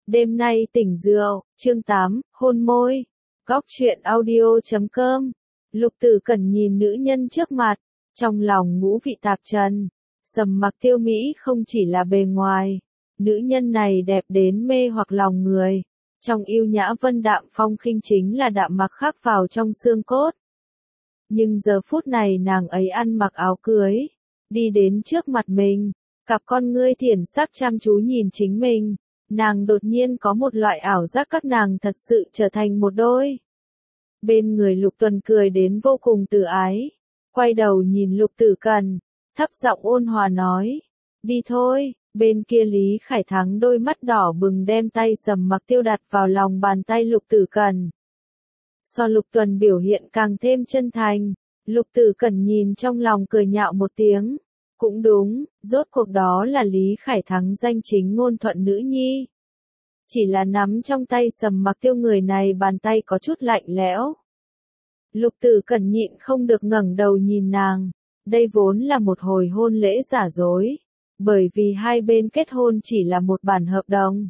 Đêm nay tỉnh rượu, chương 8, hôn môi. Góc truyện audio.com. Lục Tử Cẩn nhìn nữ nhân trước mặt, trong lòng ngũ vị tạp trần. Sầm Mặc Tiêu Mỹ không chỉ là bề ngoài, nữ nhân này đẹp đến mê hoặc lòng người. Trong yêu nhã vân đạm phong khinh chính là đạm mặc khắc vào trong xương cốt. Nhưng giờ phút này nàng ấy ăn mặc áo cưới, đi đến trước mặt mình, cặp con ngươi thiển sắc chăm chú nhìn chính mình. Nàng đột nhiên có một loại ảo giác các nàng thật sự trở thành một đôi. Bên người Lục Tuần cười đến vô cùng từ ái, quay đầu nhìn Lục Tử Cẩn, thấp giọng ôn hòa nói, đi thôi. Bên kia Lý Khải Thắng đôi mắt đỏ bừng đem tay Sầm Mặc Tiêu đặt vào lòng bàn tay Lục Tử Cẩn. So Lục Tuần biểu hiện càng thêm chân thành, Lục Tử Cẩn nhìn trong lòng cười nhạo một tiếng. Cũng đúng, rốt cuộc đó là Lý Khải Thắng danh chính ngôn thuận nữ nhi. Chỉ là nắm trong tay Sầm Mặc Tiêu người này bàn tay có chút lạnh lẽo. Lục Tử Cẩn nhịn không được ngẩng đầu nhìn nàng. Đây vốn là một hồi hôn lễ giả dối, bởi vì hai bên kết hôn chỉ là một bản hợp đồng.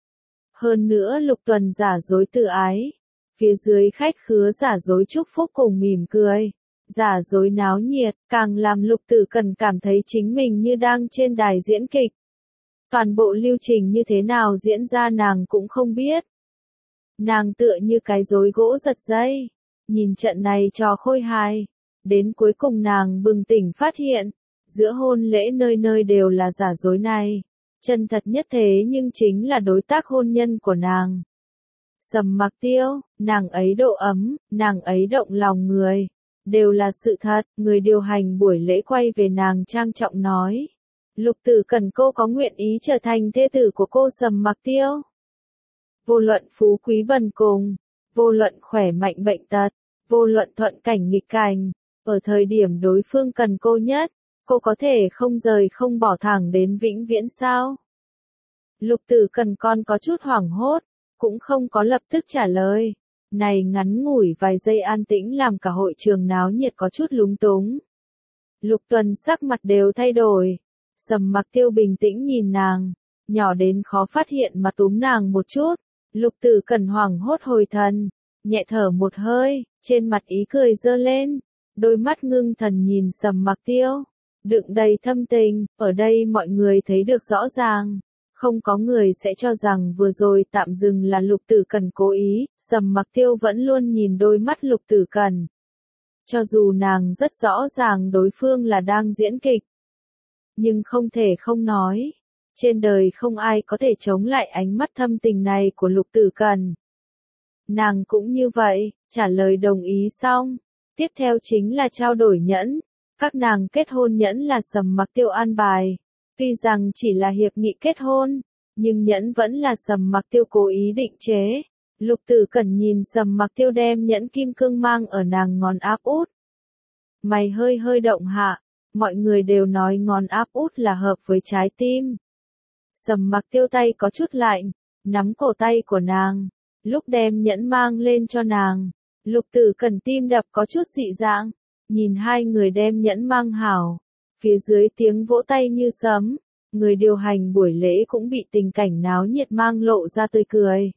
Hơn nữa Lục Tuần giả dối tự ái, phía dưới khách khứa giả dối chúc phúc cùng mỉm cười. Giả dối náo nhiệt, càng làm Lục Tử Cẩn cảm thấy chính mình như đang trên đài diễn kịch. Toàn bộ lưu trình như thế nào diễn ra nàng cũng không biết. Nàng tựa như cái rối gỗ giật dây, nhìn trận này trò khôi hài. Đến cuối cùng nàng bừng tỉnh phát hiện, giữa hôn lễ nơi nơi đều là giả dối này. Chân thật nhất thế nhưng chính là đối tác hôn nhân của nàng. Sầm Mặc Tiêu, nàng ấy độ ấm, nàng ấy động lòng người. Đều là sự thật, người điều hành buổi lễ quay về nàng trang trọng nói. Lục Tử Cẩn, cô có nguyện ý trở thành thê tử của cô Sầm Mặc Tiêu. Vô luận phú quý bần cùng, vô luận khỏe mạnh bệnh tật, vô luận thuận cảnh nghịch cảnh, ở thời điểm đối phương cần cô nhất, cô có thể không rời không bỏ thẳng đến vĩnh viễn sao? Lục Tử Cẩn còn có chút hoảng hốt, cũng không có lập tức trả lời. Này ngắn ngủi vài giây an tĩnh làm cả hội trường náo nhiệt có chút lúng túng. Lục Tuần sắc mặt đều thay đổi. Sầm Mặc Tiêu bình tĩnh nhìn nàng, nhỏ đến khó phát hiện mà túm nàng một chút. Lục Tử Cẩn hoảng hốt hồi thần, nhẹ thở một hơi, trên mặt ý cười dơ lên, đôi mắt ngưng thần nhìn Sầm Mặc Tiêu, đựng đầy thâm tình. Ở đây mọi người thấy được rõ ràng. Không có người sẽ cho rằng vừa rồi tạm dừng là Lục Tử Cẩn cố ý, Sầm Mặc Tiêu vẫn luôn nhìn đôi mắt Lục Tử Cẩn. Cho dù nàng rất rõ ràng đối phương là đang diễn kịch, nhưng không thể không nói, trên đời không ai có thể chống lại ánh mắt thâm tình này của Lục Tử Cẩn. Nàng cũng như vậy, trả lời đồng ý xong, tiếp theo chính là trao đổi nhẫn, các nàng kết hôn nhẫn là Sầm Mặc Tiêu an bài. Tuy rằng chỉ là hiệp nghị kết hôn, nhưng nhẫn vẫn là Sầm Mặc Tiêu cố ý định chế. Lục Tử Cẩn nhìn Sầm Mặc Tiêu đem nhẫn kim cương mang ở nàng ngón áp út. Mày hơi hơi động hạ, mọi người đều nói ngón áp út là hợp với trái tim. Sầm Mặc Tiêu tay có chút lạnh, nắm cổ tay của nàng, lúc đem nhẫn mang lên cho nàng. Lục Tử Cẩn tim đập có chút dị dạng, nhìn hai người đem nhẫn mang hảo. Phía dưới tiếng vỗ tay như sấm, người điều hành buổi lễ cũng bị tình cảnh náo nhiệt mang lộ ra tươi cười.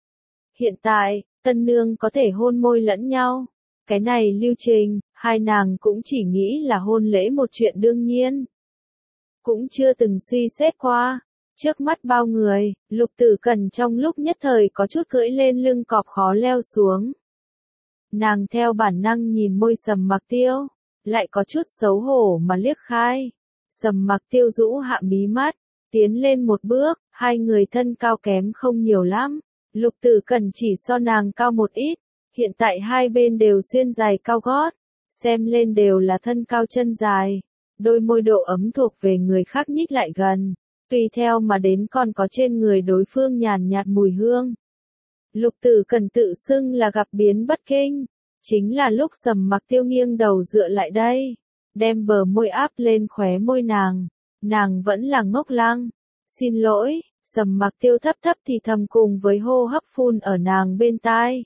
Hiện tại, tân nương có thể hôn môi lẫn nhau. Cái này lưu trình, hai nàng cũng chỉ nghĩ là hôn lễ một chuyện đương nhiên. Cũng chưa từng suy xét qua. Trước mắt bao người, Lục Tử Cẩn trong lúc nhất thời có chút cưỡi lên lưng cọp khó leo xuống. Nàng theo bản năng nhìn môi Sầm Mặc Tiêu, lại có chút xấu hổ mà liếc khai. Sầm Mặc Tiêu rũ hạ mí mắt, tiến lên một bước, hai người thân cao kém không nhiều lắm. Lục Tử Cẩn chỉ so nàng cao một ít, hiện tại hai bên đều xuyên giày cao gót, xem lên đều là thân cao chân dài. Đôi môi độ ấm thuộc về người khác nhích lại gần, tùy theo mà đến còn có trên người đối phương nhàn nhạt mùi hương. Lục Tử Cẩn tự xưng là gặp biến bất kinh. Chính là lúc Sầm Mặc Tiêu nghiêng đầu dựa lại đây, đem bờ môi áp lên khóe môi nàng vẫn là ngốc lăng. Xin lỗi, Sầm Mặc Tiêu thấp thấp thì thầm cùng với hô hấp phun ở nàng bên tai.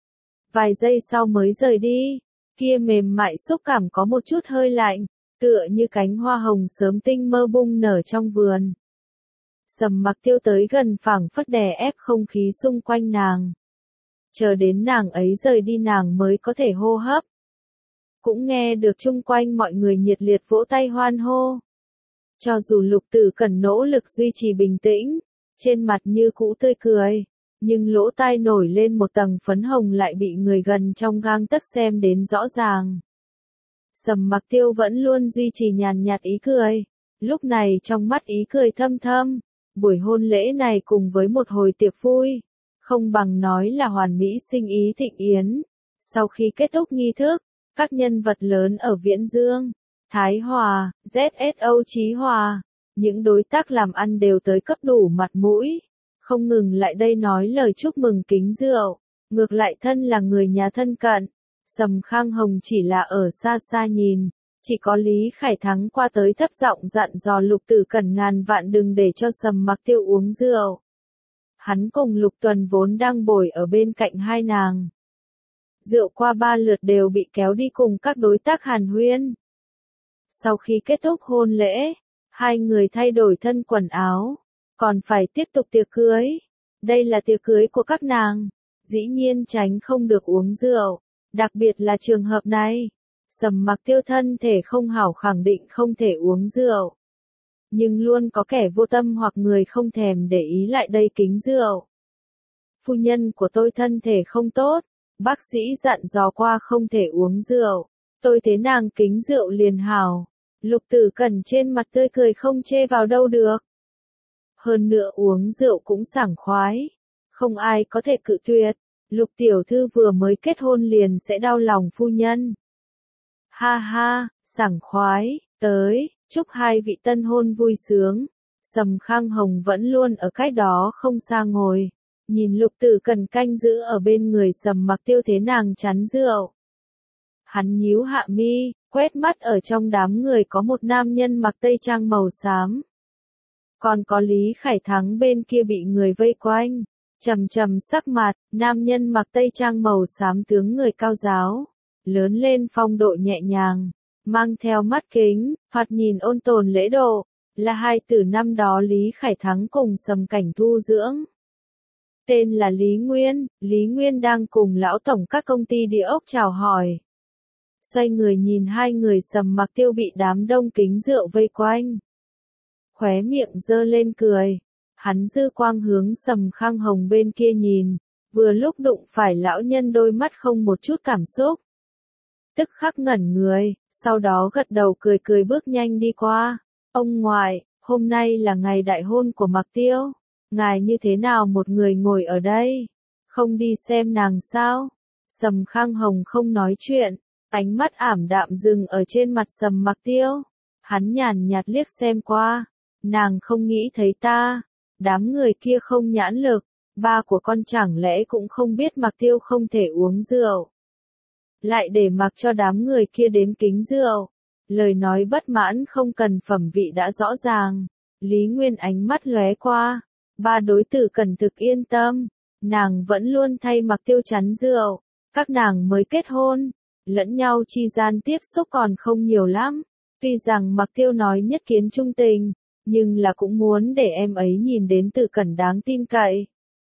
Vài giây sau mới rời đi, kia mềm mại xúc cảm có một chút hơi lạnh, tựa như cánh hoa hồng sớm tinh mơ bung nở trong vườn. Sầm Mặc Tiêu tới gần phảng phất đè ép không khí xung quanh nàng. Chờ đến nàng ấy rời đi nàng mới có thể hô hấp. Cũng nghe được chung quanh mọi người nhiệt liệt vỗ tay hoan hô. Cho dù Lục Tử Cẩn nỗ lực duy trì bình tĩnh, trên mặt như cũ tươi cười, nhưng lỗ tai nổi lên một tầng phấn hồng lại bị người gần trong gang tấc xem đến rõ ràng. Sầm Mặc Tiêu vẫn luôn duy trì nhàn nhạt ý cười, lúc này trong mắt ý cười thâm thâm, buổi hôn lễ này cùng với một hồi tiệc vui, không bằng nói là hoàn mỹ sinh ý thịnh yến. Sau khi kết thúc nghi thức, các nhân vật lớn ở Viễn Dương, Thái Hòa, ZSO Chí Hòa, những đối tác làm ăn đều tới cấp đủ mặt mũi, không ngừng lại đây nói lời chúc mừng kính rượu, ngược lại thân là người nhà thân cận. Sầm Khang Hồng chỉ là ở xa xa nhìn, chỉ có Lý Khải Thắng qua tới thấp giọng dặn dò Lục Tử Cẩn ngàn vạn đừng để cho Sầm Mặc Tiêu uống rượu. Hắn cùng Lục Tuần vốn đang bồi ở bên cạnh hai nàng. Rượu qua 3 lượt đều bị kéo đi cùng các đối tác hàn huyên. Sau khi kết thúc hôn lễ, hai người thay đổi thân quần áo, còn phải tiếp tục tiệc cưới. Đây là tiệc cưới của các nàng, dĩ nhiên tránh không được uống rượu, đặc biệt là trường hợp này. Sầm Mặc Tiêu thân thể không hảo khẳng định không thể uống rượu. Nhưng luôn có kẻ vô tâm hoặc người không thèm để ý lại đây kính rượu. Phu nhân của tôi thân thể không tốt, bác sĩ dặn dò qua không thể uống rượu, tôi thế nàng kính rượu liền hảo. Lục Tử Cẩn trên mặt tươi cười không chê vào đâu được. Hơn nữa uống rượu cũng sảng khoái, không ai có thể cự tuyệt. Lục tiểu thư vừa mới kết hôn liền sẽ đau lòng phu nhân. Ha ha, sảng khoái, tới, chúc hai vị tân hôn vui sướng. Sầm Khang Hồng vẫn luôn ở cách đó không xa ngồi, nhìn Lục Tử Cẩn canh giữ ở bên người Sầm Mặc Tiêu thế nàng chắn rượu. Hắn nhíu hạ mi, quét mắt ở trong đám người có một nam nhân mặc tây trang màu xám. Còn có Lý Khải Thắng bên kia bị người vây quanh, trầm trầm sắc mặt, nam nhân mặc tây trang màu xám tướng người cao giáo, lớn lên phong độ nhẹ nhàng, mang theo mắt kính, thoạt nhìn ôn tồn lễ độ, là hai tử năm đó Lý Khải Thắng cùng Sầm Cảnh Thu dưỡng. Tên là Lý Nguyên đang cùng lão tổng các công ty địa ốc chào hỏi. Xoay người nhìn hai người Sầm Mặc Tiêu bị đám đông kính rượu vây quanh. Khóe miệng giơ lên cười, hắn dư quang hướng Sầm Khang Hồng bên kia nhìn, vừa lúc đụng phải lão nhân đôi mắt không một chút cảm xúc. Tức khắc ngẩn người, sau đó gật đầu cười cười bước nhanh đi qua. Ông ngoại, hôm nay là ngày đại hôn của Mặc Tiêu, ngài như thế nào một người ngồi ở đây, không đi xem nàng sao? Sầm Khang Hồng không nói chuyện, ánh mắt ảm đạm dừng ở trên mặt Sầm Mặc Tiêu. Hắn nhàn nhạt liếc xem qua, nàng không nghĩ thấy ta, đám người kia không nhãn lực, ba của con chẳng lẽ cũng không biết Mặc Tiêu không thể uống rượu. Lại để mặc cho đám người kia đến kính rượu. Lời nói bất mãn không cần phẩm vị đã rõ ràng. Lý Nguyên ánh mắt lóe qua. Ba đối tử cần thực yên tâm. Nàng vẫn luôn thay Mặc Tiêu chắn rượu. Các nàng mới kết hôn. Lẫn nhau chi gian tiếp xúc còn không nhiều lắm. Tuy rằng Mặc Tiêu nói nhất kiến trung tình. Nhưng là cũng muốn để em ấy nhìn đến Tử Cẩn đáng tin cậy.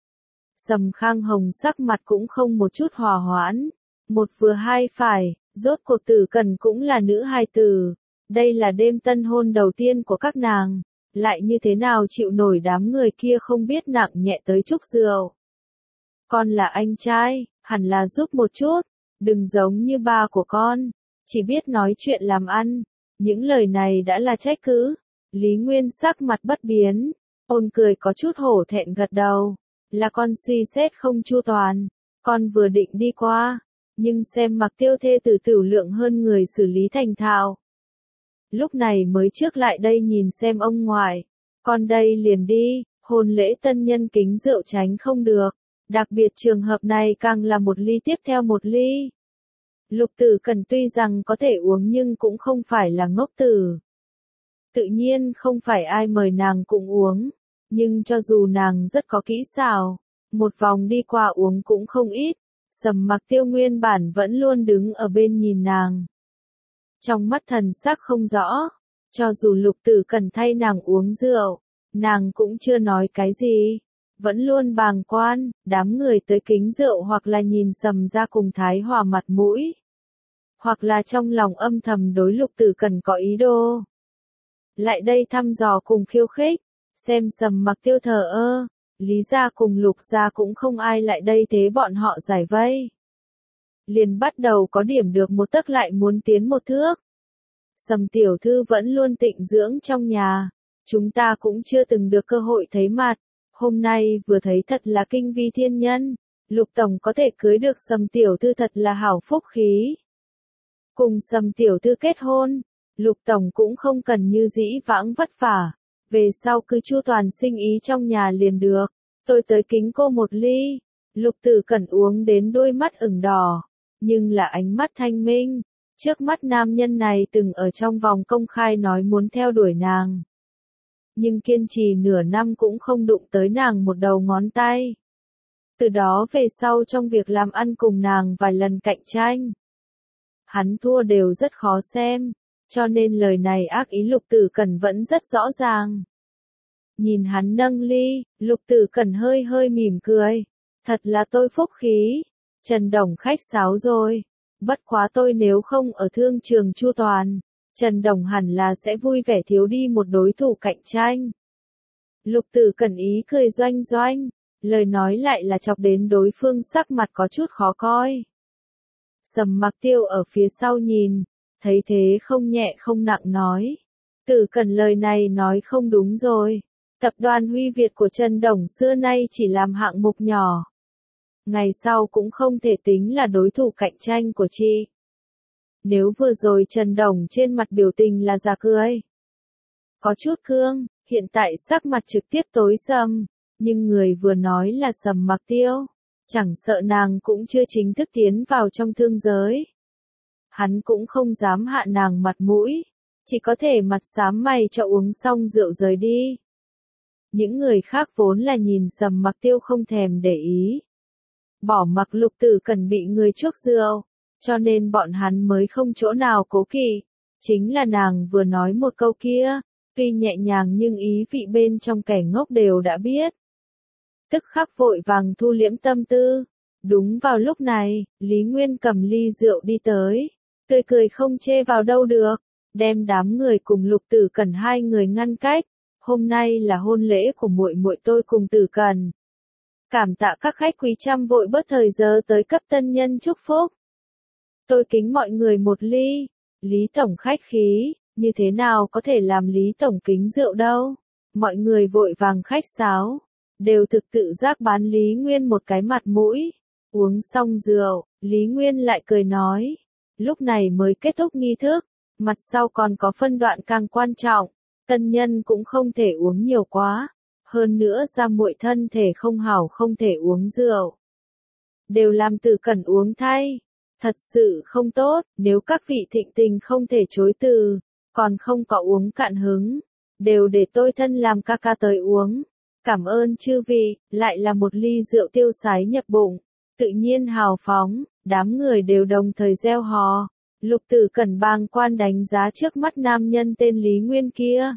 Sầm Khang Hồng sắc mặt cũng không một chút hòa hoãn. Một vừa hai phải, rốt cuộc Tử Cẩn cũng là nữ hài tử. Đây là đêm tân hôn đầu tiên của các nàng. Lại như thế nào chịu nổi đám người kia không biết nặng nhẹ tới chúc rượu. Con là anh trai, hẳn là giúp một chút. Đừng giống như ba của con. Chỉ biết nói chuyện làm ăn. Những lời này đã là trách cứ. Lý Nguyên sắc mặt bất biến. Ôn cười có chút hổ thẹn gật đầu. Là con suy xét không chu toàn. Con vừa định đi qua. Nhưng xem Mặc Tiêu thê tử tửu lượng hơn người xử lý thành thạo. Lúc này mới trước lại đây nhìn xem ông ngoại. Con đây liền đi, hôn lễ tân nhân kính rượu tránh không được. Đặc biệt trường hợp này càng là một ly tiếp theo một ly. Lục Tử Cẩn tuy rằng có thể uống nhưng cũng không phải là ngốc tử. Tự nhiên không phải ai mời nàng cũng uống. Nhưng cho dù nàng rất có kỹ xảo, một vòng đi qua uống cũng không ít. Sầm Mặc Tiêu nguyên bản vẫn luôn đứng ở bên nhìn nàng. Trong mắt thần sắc không rõ, cho dù Lục Tử Cẩn thay nàng uống rượu, Nàng cũng chưa nói cái gì. Vẫn luôn bàng quan, đám người tới kính rượu hoặc là nhìn Sầm ra cùng Thái Hòa mặt mũi. Hoặc là trong lòng âm thầm đối Lục Tử Cẩn có ý đồ. Lại đây thăm dò cùng khiêu khích, xem Sầm Mặc Tiêu thờ ơ, Lý gia cùng Lục gia cũng không ai lại đây thế bọn họ giải vây. Liền bắt đầu có điểm được một tấc lại muốn tiến một thước. Sầm tiểu thư vẫn luôn tịnh dưỡng trong nhà, chúng ta cũng chưa từng được cơ hội thấy mặt, hôm nay vừa thấy thật là kinh vi thiên nhân, Lục tổng có thể cưới được Sầm tiểu thư thật là hảo phúc khí. Cùng Sầm tiểu thư kết hôn, Lục tổng cũng không cần như dĩ vãng vất vả, về sau cứ chu toàn sinh ý trong nhà liền được. Tôi tới kính cô một ly. Lục Tử Cẩn uống đến đôi mắt ửng đỏ, nhưng là ánh mắt thanh minh. Trước mắt nam nhân này từng ở trong vòng công khai nói muốn theo đuổi nàng. Nhưng kiên trì nửa năm cũng không đụng tới nàng một đầu ngón tay. Từ đó về sau trong việc làm ăn cùng nàng vài lần cạnh tranh. Hắn thua đều rất khó xem, cho nên lời này ác ý Lục Tử Cẩn vẫn rất rõ ràng. Nhìn hắn nâng ly, Lục Tử Cẩn hơi hơi mỉm cười. Thật là tôi phúc khí. Trần Đồng khách sáo rồi. Bất quá tôi nếu không ở thương trường chu toàn, Trần Đồng hẳn là sẽ vui vẻ thiếu đi một đối thủ cạnh tranh. Lục Tử Cẩn ý cười doanh doanh, lời nói lại là chọc đến đối phương sắc mặt có chút khó coi. Sầm Mặc Tiêu ở phía sau nhìn, thấy thế không nhẹ không nặng nói. Tử Cẩn lời này nói không đúng rồi. Tập đoàn Huy Việt của Trần Đồng xưa nay chỉ làm hạng mục nhỏ. Ngày sau cũng không thể tính là đối thủ cạnh tranh của chị. Nếu vừa rồi Trần Đồng trên mặt biểu tình là giả cười. Có chút cương, hiện tại sắc mặt trực tiếp tối sầm, nhưng người vừa nói là Sầm Mặc Tiêu. Chẳng sợ nàng cũng chưa chính thức tiến vào trong thương giới. Hắn cũng không dám hạ nàng mặt mũi, chỉ có thể mặt xám mày cho uống xong rượu rời đi. Những người khác vốn là nhìn Sầm Mặc Tiêu không thèm để ý. Bỏ mặc Lục Tử Cẩn bị người chuốc rượu, cho nên bọn hắn mới không chỗ nào cố kỵ. Chính là nàng vừa nói một câu kia, tuy nhẹ nhàng nhưng ý vị bên trong kẻ ngốc đều đã biết. Tức khắc vội vàng thu liễm tâm tư. Đúng vào lúc này, Lý Nguyên cầm ly rượu đi tới, tươi cười không chê vào đâu được, đem đám người cùng Lục Tử Cẩn hai người ngăn cách. Hôm nay là hôn lễ của muội muội tôi cùng Tử Cẩn. Cảm tạ các khách quý trăm vội bớt thời giờ tới cấp tân nhân chúc phúc. Tôi kính mọi người một ly. Lý tổng khách khí, như thế nào có thể làm Lý tổng kính rượu đâu. Mọi người vội vàng khách sáo, đều thực tự giác bán Lý Nguyên một cái mặt mũi. Uống xong rượu, Lý Nguyên lại cười nói. Lúc này mới kết thúc nghi thức, mặt sau còn có phân đoạn càng quan trọng. Tân nhân cũng không thể uống nhiều quá, hơn nữa ra muội thân thể không hảo không thể uống rượu. Đều làm Tử Cẩn uống thay, thật sự không tốt, nếu các vị thịnh tình không thể chối từ, còn không có uống cạn hứng, đều để tôi thân làm ca ca tới uống. Cảm ơn chư vị, lại là một ly rượu tiêu sái nhập bụng, tự nhiên hào phóng, đám người đều đồng thời reo hò. Lục Tử Cẩn bàng quan đánh giá trước mắt nam nhân tên Lý Nguyên kia.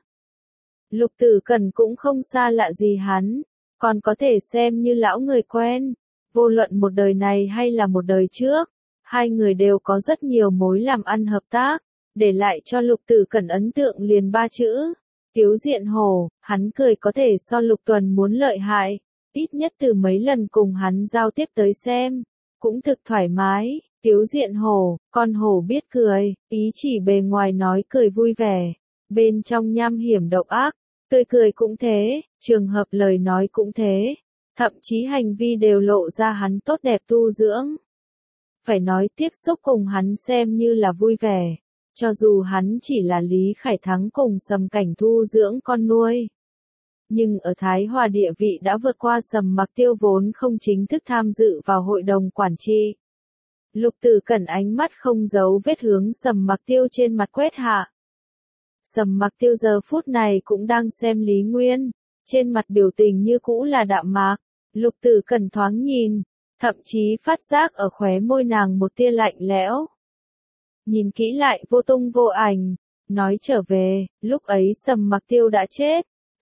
Lục Tử Cẩn cũng không xa lạ gì hắn, còn có thể xem như lão người quen. Vô luận một đời này hay là một đời trước, hai người đều có rất nhiều mối làm ăn hợp tác, để lại cho Lục Tử Cẩn ấn tượng liền ba chữ. Tiếu diện hổ, hắn cười có thể so Lục Tuần muốn lợi hại, ít nhất từ mấy lần cùng hắn giao tiếp tới xem, cũng thực thoải mái. Tiếu diện hổ, con hổ biết cười, ý chỉ bề ngoài nói cười vui vẻ, bên trong nham hiểm độc ác, tươi cười cũng thế, trường hợp lời nói cũng thế, thậm chí hành vi đều lộ ra hắn tốt đẹp tu dưỡng. Phải nói tiếp xúc cùng hắn xem như là vui vẻ, cho dù hắn chỉ là Lý Khải Thắng cùng Sầm Cảnh Thu dưỡng con nuôi. Nhưng ở Thái Hòa địa vị đã vượt qua Sầm Mặc Tiêu vốn không chính thức tham dự vào hội đồng quản trị. Lục Tử Cẩn ánh mắt không giấu vết hướng Sầm Mặc Tiêu trên mặt quét hạ. Sầm Mặc Tiêu giờ phút này cũng đang xem Lý Nguyên, trên mặt biểu tình như cũ là đạm mạc. Lục Tử Cẩn thoáng nhìn, thậm chí phát giác ở khóe môi nàng một tia lạnh lẽo. Nhìn kỹ lại vô tung vô ảnh, nói trở về, lúc ấy Sầm Mặc Tiêu đã chết,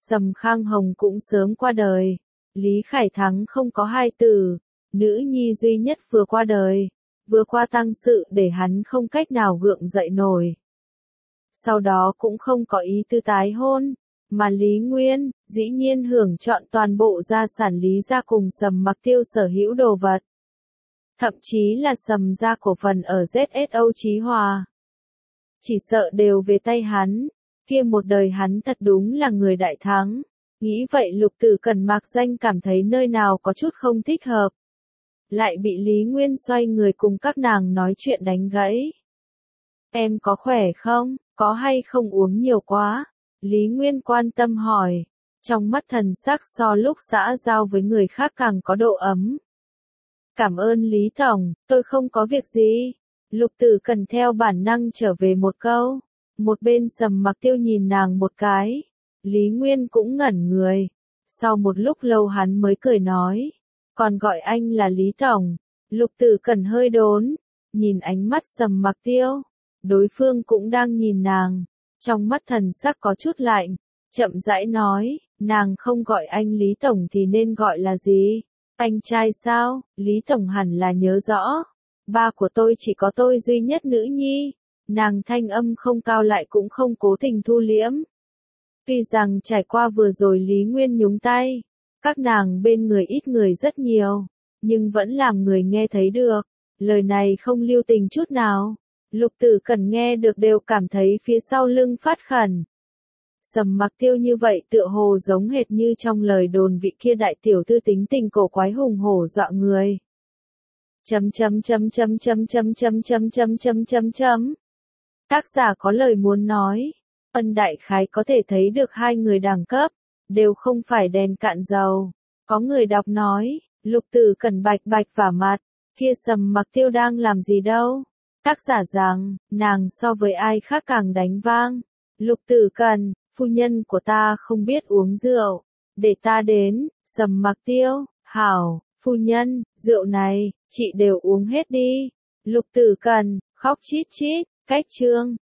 Sầm Khang Hồng cũng sớm qua đời. Lý Khải Thắng không có hai tử, nữ nhi duy nhất vừa qua đời, vừa qua tang sự để hắn không cách nào gượng dậy nổi. Sau đó cũng không có ý tư tái hôn, mà Lý Nguyên, dĩ nhiên hưởng chọn toàn bộ gia sản Lý gia cùng Sầm Mặc Tiêu sở hữu đồ vật. Thậm chí là Sầm gia cổ phần ở ZSO Chí Hòa. Chỉ sợ đều về tay hắn, kia một đời hắn thật đúng là người đại thắng. Nghĩ vậy Lục Tử Cẩn mạc danh cảm thấy nơi nào có chút không thích hợp. Lại bị Lý Nguyên xoay người cùng các nàng nói chuyện đánh gãy. Em có khỏe không, có hay không uống nhiều quá? Lý Nguyên quan tâm hỏi. Trong mắt thần sắc so lúc xã giao với người khác càng có độ ấm. Cảm ơn Lý Tổng, tôi không có việc gì. Lục Tử Cẩn theo bản năng trở về một câu. Một bên Sầm Mặc Tiêu nhìn nàng một cái. Lý Nguyên cũng ngẩn người. Sau một lúc lâu hắn mới cười nói. Còn gọi anh là Lý Tổng. Lục Tử Cẩn hơi đốn. Nhìn ánh mắt Sầm Mặc Tiêu. Đối phương cũng đang nhìn nàng. Trong mắt thần sắc có chút lạnh. Chậm rãi nói. Nàng không gọi anh Lý Tổng thì nên gọi là gì? Anh trai sao? Lý Tổng hẳn là nhớ rõ. Ba của tôi chỉ có tôi duy nhất nữ nhi. Nàng thanh âm không cao lại cũng không cố tình thu liễm. Tuy rằng trải qua vừa rồi Lý Nguyên nhúng tay, các nàng bên người ít người rất nhiều, nhưng vẫn làm người nghe thấy được. Lời này không lưu tình chút nào. Lục Tử Cẩn nghe được đều cảm thấy phía sau lưng phát khẩn. Sầm Mặc Tiêu như vậy tựa hồ giống hệt như trong lời đồn vị kia đại tiểu thư tính tình cổ quái hùng hổ dọa người. Tác giả có lời muốn nói. Ân đại khái có thể thấy được hai người đẳng cấp, đều không phải đèn cạn dầu. Có người đọc nói, Lục Tử Cẩn bạch bạch vả mặt, kia Sầm Mặc Tiêu đang làm gì đâu. Tác giả rằng, nàng so với ai khác càng đánh vang. Lục Tử Cẩn, phu nhân của ta không biết uống rượu, để ta đến. Sầm Mặc Tiêu, hảo, phu nhân, rượu này, chị đều uống hết đi. Lục Tử Cẩn, khóc chít chít, cách chương.